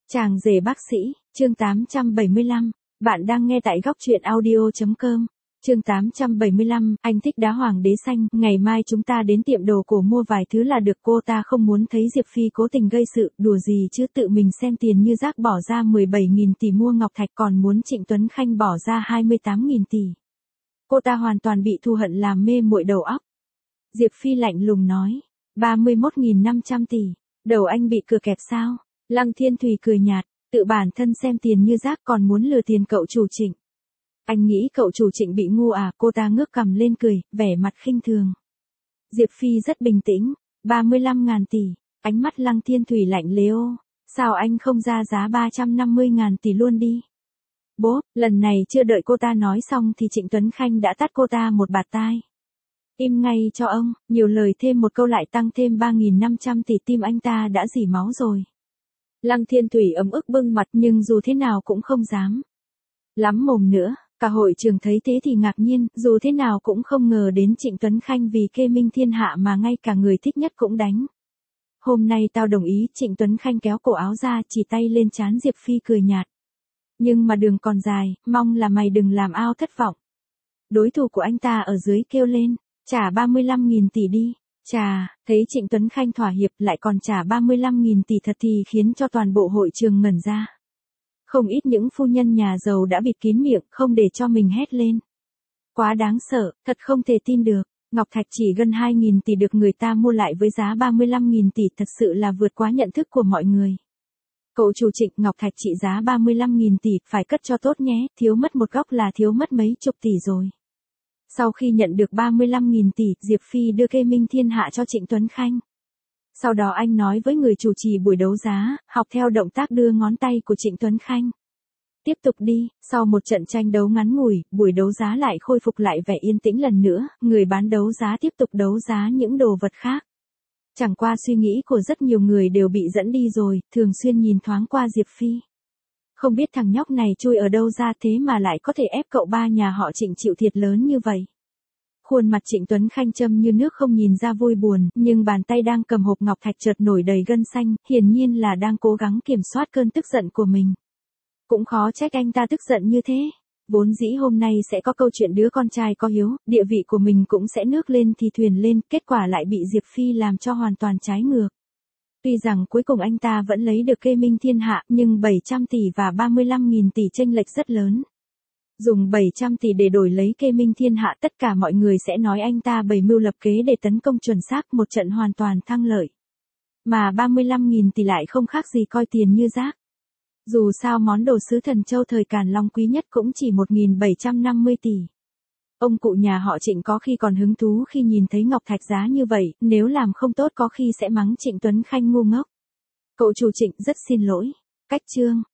Chàng rể bác sĩ, chương 875. Bạn đang nghe tại góc truyện audio.com. Chương 875, anh thích đá hoàng đế xanh, ngày mai chúng ta đến tiệm đồ cổ mua vài thứ là được. Cô ta không muốn thấy Diệp Phi cố tình gây sự, đùa gì chứ, tự mình xem tiền như rác bỏ ra 17.000 tỷ mua ngọc thạch, còn muốn Trịnh Tuấn Khanh bỏ ra 28.000 tỷ. Cô ta hoàn toàn bị thù hận làm mê muội đầu óc. Diệp Phi lạnh lùng nói, 31.500 tỷ, đầu anh bị cửa kẹp sao? Lăng Thiên Thùy cười nhạt, tự bản thân xem tiền như rác còn muốn lừa tiền cậu chủ Trịnh. Anh nghĩ cậu chủ Trịnh bị ngu à? Cô ta ngước cằm lên cười, vẻ mặt khinh thường. Diệp Phi rất bình tĩnh, 35.000 tỷ, ánh mắt Lăng Thiên Thùy lạnh lẽo, sao anh không ra giá 350.000 tỷ luôn đi? Bố, lần này chưa đợi cô ta nói xong thì Trịnh Tuấn Khanh đã tát cô ta một bạt tai. Im ngay cho ông, nhiều lời thêm một câu lại tăng thêm 3.500 tỷ, tim anh ta đã rỉ máu rồi. Lăng Thiên Thùy ấm ức bưng mặt nhưng dù thế nào cũng không dám lắm mồm nữa. Cả hội trường thấy thế thì ngạc nhiên, dù thế nào cũng không ngờ đến Trịnh Tuấn Khanh vì kê minh thiên hạ mà ngay cả người thích nhất cũng đánh. Hôm nay tao đồng ý. Trịnh Tuấn Khanh kéo cổ áo ra, chỉ tay lên trán Diệp Phi cười nhạt. Nhưng mà đường còn dài, mong là mày đừng làm ao thất vọng. Đối thủ của anh ta ở dưới kêu lên, trả 35.000 tỷ đi. Chà, thấy Trịnh Tuấn Khanh thỏa hiệp lại còn trả 35.000 tỷ thật thì khiến cho toàn bộ hội trường ngẩn ra. Không ít những phu nhân nhà giàu đã bịt kín miệng không để cho mình hét lên. Quá đáng sợ, thật không thể tin được. Ngọc thạch chỉ gần 2.000 tỷ được người ta mua lại với giá 35.000 tỷ, thật sự là vượt quá nhận thức của mọi người. Cậu chủ Trịnh, ngọc thạch trị giá 35.000 tỷ, phải cất cho tốt nhé, thiếu mất một góc là thiếu mất mấy chục tỷ rồi. Sau khi nhận được 35.000 tỷ, Diệp Phi đưa kê minh thiên hạ cho Trịnh Tuấn Khanh. Sau đó anh nói với người chủ trì buổi đấu giá, học theo động tác đưa ngón tay của Trịnh Tuấn Khanh. Tiếp tục đi. Sau một trận tranh đấu ngắn ngủi, buổi đấu giá lại khôi phục lại vẻ yên tĩnh lần nữa, người bán đấu giá tiếp tục đấu giá những đồ vật khác. Chẳng qua suy nghĩ của rất nhiều người đều bị dẫn đi rồi, thường xuyên nhìn thoáng qua Diệp Phi. Không biết thằng nhóc này chui ở đâu ra thế mà lại có thể ép cậu ba nhà họ Trịnh chịu thiệt lớn như vậy. Khuôn mặt Trịnh Tuấn Khanh châm như nước không nhìn ra vui buồn, nhưng bàn tay đang cầm hộp ngọc thạch chợt nổi đầy gân xanh, hiển nhiên là đang cố gắng kiểm soát cơn tức giận của mình. Cũng khó trách anh ta tức giận như thế. Vốn dĩ hôm nay sẽ có câu chuyện đứa con trai có hiếu, địa vị của mình cũng sẽ nước lên thì thuyền lên, kết quả lại bị Diệp Phi làm cho hoàn toàn trái ngược. Tuy rằng cuối cùng anh ta vẫn lấy được kê minh thiên hạ, nhưng 700 tỷ và 35.000 tỷ chênh lệch rất lớn. Dùng 700 tỷ để đổi lấy kê minh thiên hạ, tất cả mọi người sẽ nói anh ta bày mưu lập kế để tấn công chuẩn xác, một trận hoàn toàn thắng lợi. Mà 35.000 tỷ lại không khác gì coi tiền như rác. Dù sao món đồ sứ Thần Châu thời Càn Long quý nhất cũng chỉ 1.750 tỷ. Ông cụ nhà họ Trịnh có khi còn hứng thú khi nhìn thấy ngọc thạch giá như vậy, nếu làm không tốt có khi sẽ mắng Trịnh Tuấn Khanh ngu ngốc. Cậu chủ Trịnh rất xin lỗi. Cách chương.